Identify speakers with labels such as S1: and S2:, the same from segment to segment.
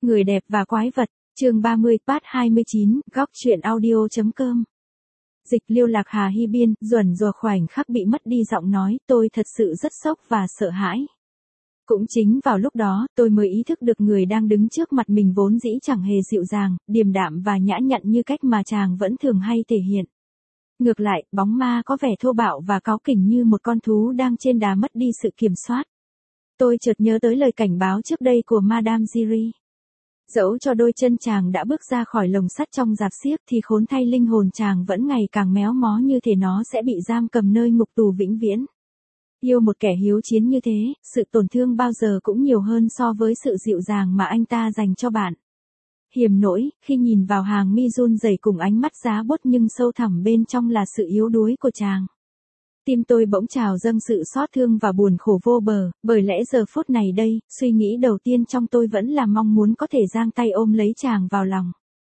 S1: Người đẹp và quái vật, chương 30, part 29, góc truyện audio.com. Dịch Liêu Lạc Hà Hy Biên, Duẩn rùa khoảnh khắc bị mất đi giọng nói, tôi thật sự rất sốc và sợ hãi. Cũng chính vào lúc đó, tôi mới ý thức được người đang đứng trước mặt mình vốn dĩ chẳng hề dịu dàng, điềm đạm và nhã nhặn như cách mà chàng vẫn thường hay thể hiện. Ngược lại, bóng ma có vẻ thô bạo và cáu kỉnh như một con thú đang trên đà mất đi sự kiểm soát. Tôi chợt nhớ tới lời cảnh báo trước đây của Madame Giry. Dẫu cho đôi chân chàng đã bước ra khỏi lồng sắt trong rạp xiếc thì khốn thay linh hồn chàng vẫn ngày càng méo mó như thể nó sẽ bị giam cầm nơi ngục tù vĩnh viễn. Yêu một kẻ hiếu chiến như thế, sự tổn thương bao giờ cũng nhiều hơn so với sự dịu dàng mà anh ta dành cho bạn. Hiểm nỗi, khi nhìn vào hàng mi run rẩy cùng ánh mắt giá buốt nhưng sâu thẳm bên trong là sự yếu đuối của chàng. Tim tôi bỗng trào dâng sự xót thương và buồn khổ vô bờ, bởi lẽ giờ phút này đây, suy nghĩ đầu tiên trong tôi vẫn là mong muốn có thể giang tay ôm lấy chàng vào lòng.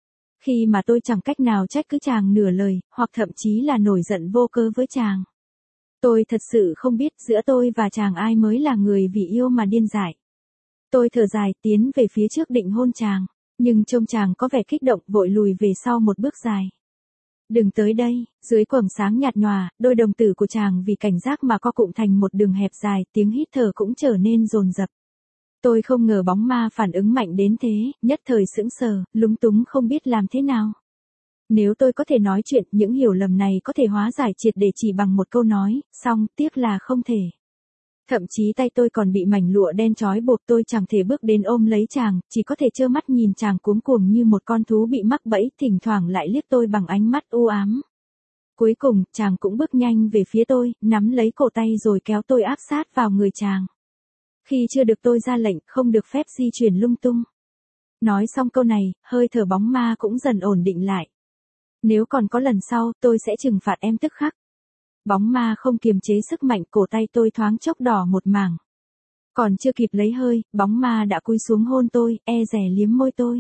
S1: Khi mà tôi chẳng cách nào trách cứ chàng nửa lời, hoặc thậm chí là nổi giận vô cớ với chàng. Tôi thật sự không biết giữa tôi và chàng ai mới là người vì yêu mà điên dại. Tôi thở dài tiến về phía trước định hôn chàng, nhưng trông chàng có vẻ kích động vội lùi về sau một bước dài. Đừng tới đây, dưới quầng sáng nhạt nhòa, đôi đồng tử của chàng vì cảnh giác mà co cụm thành một đường hẹp dài, tiếng hít thở cũng trở nên dồn dập. Tôi không ngờ bóng ma phản ứng mạnh đến thế, nhất thời sững sờ, lúng túng không biết làm thế nào. Nếu tôi có thể nói chuyện, những hiểu lầm này có thể hóa giải triệt để chỉ bằng một câu nói, song tiếc là không thể. Thậm chí tay tôi còn bị mảnh lụa đen trói buộc, tôi chẳng thể bước đến ôm lấy chàng, chỉ có thể trơ mắt nhìn chàng cuống cuồng như một con thú bị mắc bẫy, thỉnh thoảng lại liếc tôi bằng ánh mắt u ám. Cuối cùng, chàng cũng bước nhanh về phía tôi, nắm lấy cổ tay rồi kéo tôi áp sát vào người chàng. Khi chưa được tôi ra lệnh, không được phép di chuyển lung tung. Nói xong câu này, hơi thở bóng ma cũng dần ổn định lại. Nếu còn có lần sau, tôi sẽ trừng phạt em tức khắc. Bóng ma không kiềm chế sức mạnh, cổ tay tôi thoáng chốc đỏ một mảng. Còn chưa kịp lấy hơi, bóng ma đã cúi xuống hôn tôi, e dè liếm môi tôi.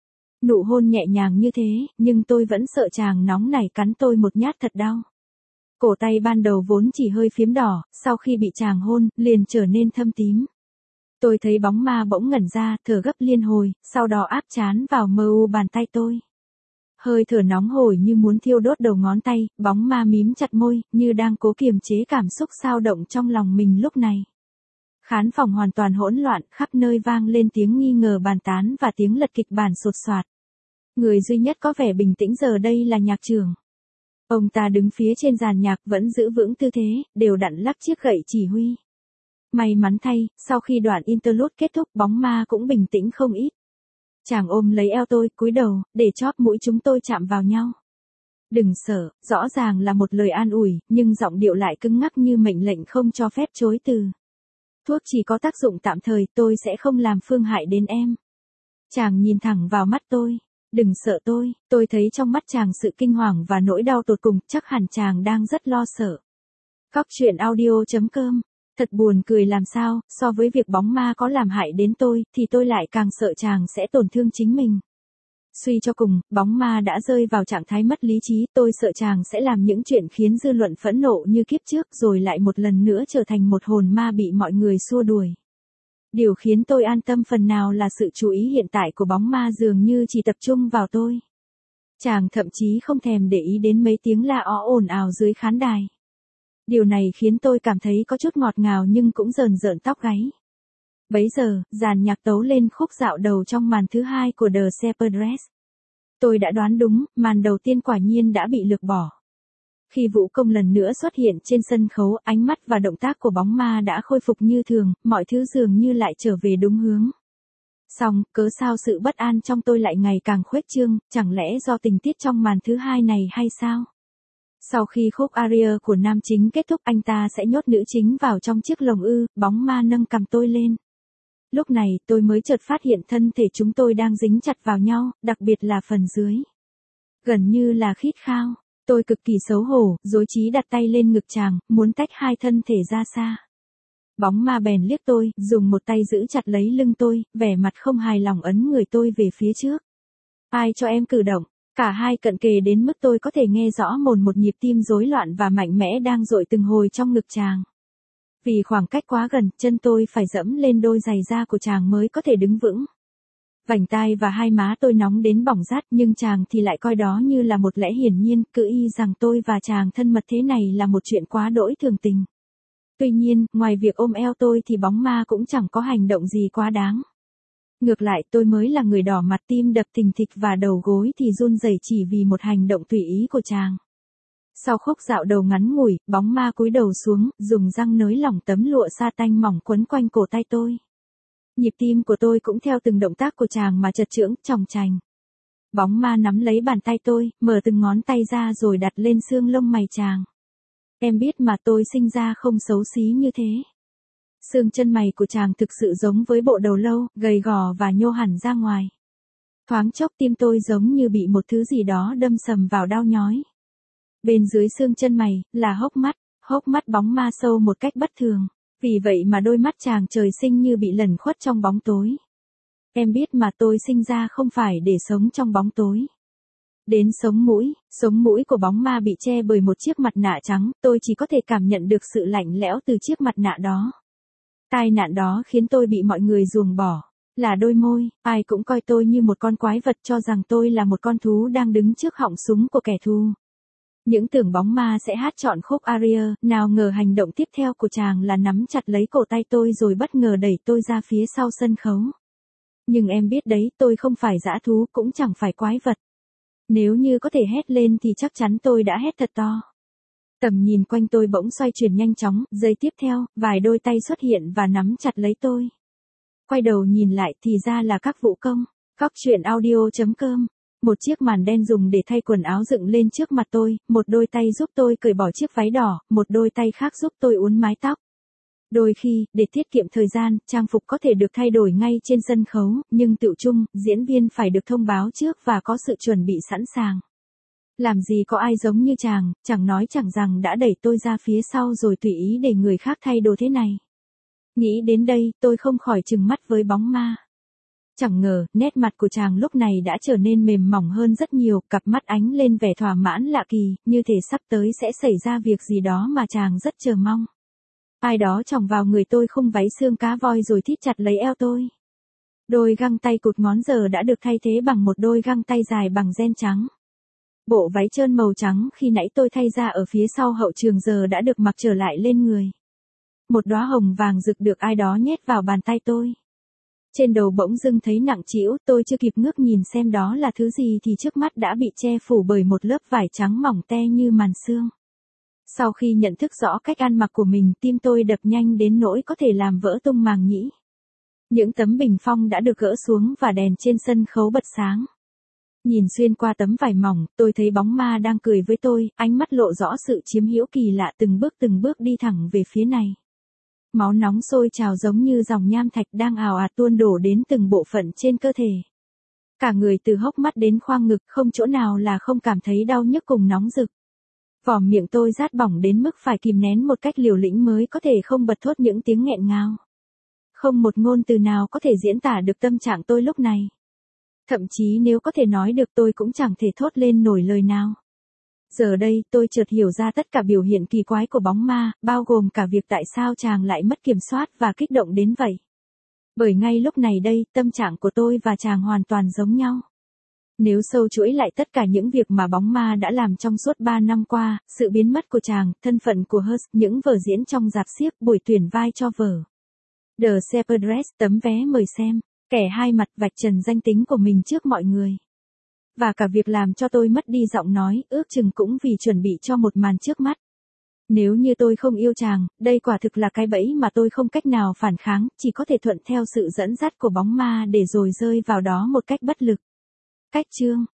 S1: Nụ hôn nhẹ nhàng như thế, nhưng tôi vẫn sợ chàng nóng nảy cắn tôi một nhát thật đau. Cổ tay ban đầu vốn chỉ hơi phiếm đỏ, sau khi bị chàng hôn, liền trở nên thâm tím. Tôi thấy bóng ma bỗng ngẩn ra, thở gấp liên hồi, sau đó áp trán vào mờ u bàn tay tôi. Hơi thở nóng hổi như muốn thiêu đốt đầu ngón tay, bóng ma mím chặt môi, như đang cố kiềm chế cảm xúc xao động trong lòng mình lúc này. Khán phòng hoàn toàn hỗn loạn, khắp nơi vang lên tiếng nghi ngờ bàn tán và tiếng lật kịch bản sột soạt. Người duy nhất có vẻ bình tĩnh giờ đây là nhạc trưởng. Ông ta đứng phía trên dàn nhạc vẫn giữ vững tư thế, đều đặn lắc chiếc gậy chỉ huy. May mắn thay, sau khi đoạn interlude kết thúc, bóng ma cũng bình tĩnh không ít. Chàng ôm lấy eo tôi, cúi đầu, để chóp mũi chúng tôi chạm vào nhau. Đừng sợ, rõ ràng là một lời an ủi, nhưng giọng điệu lại cứng ngắc như mệnh lệnh không cho phép chối từ. Thuốc chỉ có tác dụng tạm thời, tôi sẽ không làm phương hại đến em. Chàng nhìn thẳng vào mắt tôi. Đừng sợ tôi thấy trong mắt chàng sự kinh hoàng và nỗi đau tột cùng, chắc hẳn chàng đang rất lo sợ. Góc truyện audio.com. Thật buồn cười làm sao, so với việc bóng ma có làm hại đến tôi, thì tôi lại càng sợ chàng sẽ tổn thương chính mình. Suy cho cùng, bóng ma đã rơi vào trạng thái mất lý trí, tôi sợ chàng sẽ làm những chuyện khiến dư luận phẫn nộ như kiếp trước rồi lại một lần nữa trở thành một hồn ma bị mọi người xua đuổi. Điều khiến tôi an tâm phần nào là sự chú ý hiện tại của bóng ma dường như chỉ tập trung vào tôi. Chàng thậm chí không thèm để ý đến mấy tiếng la ó ồn ào dưới khán đài. Điều này khiến tôi cảm thấy có chút ngọt ngào nhưng cũng rờn rợn tóc gáy. Bấy giờ, dàn nhạc tấu lên khúc dạo đầu trong màn thứ hai của The Shepherdess. Tôi đã đoán đúng, màn đầu tiên quả nhiên đã bị lược bỏ. Khi vũ công lần nữa xuất hiện trên sân khấu, ánh mắt và động tác của bóng ma đã khôi phục như thường, mọi thứ dường như lại trở về đúng hướng. Song, cớ sao sự bất an trong tôi lại ngày càng khuếch trương, chẳng lẽ do tình tiết trong màn thứ hai này hay sao? Sau khi khúc aria của nam chính kết thúc, anh ta sẽ nhốt nữ chính vào trong chiếc lồng ư, bóng ma nâng cằm tôi lên. Lúc này, tôi mới chợt phát hiện thân thể chúng tôi đang dính chặt vào nhau, đặc biệt là phần dưới. Gần như là khít khao, tôi cực kỳ xấu hổ, rối trí đặt tay lên ngực chàng, muốn tách hai thân thể ra xa. Bóng ma bèn liếc tôi, dùng một tay giữ chặt lấy lưng tôi, vẻ mặt không hài lòng ấn người tôi về phía trước. Ai cho em cử động? Cả hai cận kề đến mức tôi có thể nghe rõ một nhịp tim rối loạn và mạnh mẽ đang dội từng hồi trong ngực chàng. Vì khoảng cách quá gần, chân tôi phải dẫm lên đôi giày da của chàng mới có thể đứng vững. Vành tai và hai má tôi nóng đến bỏng rát, nhưng chàng thì lại coi đó như là một lẽ hiển nhiên, cứ y rằng tôi và chàng thân mật thế này là một chuyện quá đỗi thường tình. Tuy nhiên, ngoài việc ôm eo tôi thì bóng ma cũng chẳng có hành động gì quá đáng. Ngược lại, tôi mới là người đỏ mặt, tim đập thình thịch và đầu gối thì run rẩy chỉ vì một hành động tùy ý của chàng. Sau khúc dạo đầu ngắn ngủi, bóng ma cúi đầu xuống, dùng răng nới lỏng tấm lụa sa tanh mỏng quấn quanh cổ tay tôi. Nhịp tim của tôi cũng theo từng động tác của chàng mà chật chững, chòng chành. Bóng ma nắm lấy bàn tay tôi, mở từng ngón tay ra rồi đặt lên xương lông mày chàng. Em biết mà, tôi sinh ra không xấu xí như thế. Xương chân mày của chàng thực sự giống với bộ đầu lâu, gầy gò và nhô hẳn ra ngoài. Thoáng chốc tim tôi giống như bị một thứ gì đó đâm sầm vào đau nhói. Bên dưới xương chân mày, là hốc mắt bóng ma sâu một cách bất thường. Vì vậy mà đôi mắt chàng trời sinh như bị lẩn khuất trong bóng tối. Em biết mà, tôi sinh ra không phải để sống trong bóng tối. Đến sống mũi của bóng ma bị che bởi một chiếc mặt nạ trắng, tôi chỉ có thể cảm nhận được sự lạnh lẽo từ chiếc mặt nạ đó. Tai nạn đó khiến tôi bị mọi người ruồng bỏ. Là đôi môi, ai cũng coi tôi như một con quái vật, cho rằng tôi là một con thú đang đứng trước họng súng của kẻ thù. Những tưởng bóng ma sẽ hát trọn khúc aria, nào ngờ hành động tiếp theo của chàng là nắm chặt lấy cổ tay tôi rồi bất ngờ đẩy tôi ra phía sau sân khấu. Nhưng em biết đấy, tôi không phải dã thú, cũng chẳng phải quái vật. Nếu như có thể hét lên thì chắc chắn tôi đã hét thật to. Tầm nhìn quanh tôi bỗng xoay chuyển nhanh chóng, giây tiếp theo, vài đôi tay xuất hiện và nắm chặt lấy tôi. Quay đầu nhìn lại thì ra là các vũ công. Góc truyện audio.com. Một chiếc màn đen dùng để thay quần áo dựng lên trước mặt tôi, một đôi tay giúp tôi cởi bỏ chiếc váy đỏ, một đôi tay khác giúp tôi uốn mái tóc. Đôi khi, để tiết kiệm thời gian, trang phục có thể được thay đổi ngay trên sân khấu, nhưng tựu chung, diễn viên phải được thông báo trước và có sự chuẩn bị sẵn sàng. Làm gì có ai giống như chàng, chẳng nói chẳng rằng đã đẩy tôi ra phía sau rồi tùy ý để người khác thay đồ thế này. Nghĩ đến đây, tôi không khỏi trừng mắt với bóng ma. Chẳng ngờ, nét mặt của chàng lúc này đã trở nên mềm mỏng hơn rất nhiều, cặp mắt ánh lên vẻ thỏa mãn lạ kỳ, như thể sắp tới sẽ xảy ra việc gì đó mà chàng rất chờ mong. Ai đó chòng vào người tôi khung váy xương cá voi rồi thít chặt lấy eo tôi. Đôi găng tay cụt ngón giờ đã được thay thế bằng một đôi găng tay dài bằng ren trắng. Bộ váy trơn màu trắng khi nãy tôi thay ra ở phía sau hậu trường giờ đã được mặc trở lại lên người. Một đóa hồng vàng rực được ai đó nhét vào bàn tay tôi. Trên đầu bỗng dưng thấy nặng trĩu, tôi chưa kịp ngước nhìn xem đó là thứ gì thì trước mắt đã bị che phủ bởi một lớp vải trắng mỏng te như màn sương. Sau khi nhận thức rõ cách ăn mặc của mình, tim tôi đập nhanh đến nỗi có thể làm vỡ tung màng nhĩ. Những tấm bình phong đã được gỡ xuống và đèn trên sân khấu bật sáng. Nhìn xuyên qua tấm vải mỏng, tôi thấy bóng ma đang cười với tôi, ánh mắt lộ rõ sự chiếm hữu kỳ lạ, từng bước đi thẳng về phía này. Máu nóng sôi trào giống như dòng nham thạch đang ào ạt tuôn đổ đến từng bộ phận trên cơ thể. Cả người từ hốc mắt đến khoang ngực, không chỗ nào là không cảm thấy đau nhức cùng nóng rực. Vòm miệng tôi rát bỏng đến mức phải kìm nén một cách liều lĩnh mới có thể không bật thốt những tiếng nghẹn ngào. Không một ngôn từ nào có thể diễn tả được tâm trạng tôi lúc này. Thậm chí nếu có thể nói được tôi cũng chẳng thể thốt lên nổi lời nào. Giờ đây, tôi chợt hiểu ra tất cả biểu hiện kỳ quái của bóng ma, bao gồm cả việc tại sao chàng lại mất kiểm soát và kích động đến vậy. Bởi ngay lúc này đây, tâm trạng của tôi và chàng hoàn toàn giống nhau. Nếu sâu chuỗi lại tất cả những việc mà bóng ma đã làm trong suốt 3 năm qua, sự biến mất của chàng, thân phận của Hers, những vở diễn trong rạp xiếc, buổi tuyển vai cho vở The Shepherdess, tấm vé mời xem, kẻ hai mặt vạch trần danh tính của mình trước mọi người. Và cả việc làm cho tôi mất đi giọng nói, ước chừng cũng vì chuẩn bị cho một màn trước mắt. Nếu như tôi không yêu chàng, đây quả thực là cái bẫy mà tôi không cách nào phản kháng, chỉ có thể thuận theo sự dẫn dắt của bóng ma để rồi rơi vào đó một cách bất lực. Cách chương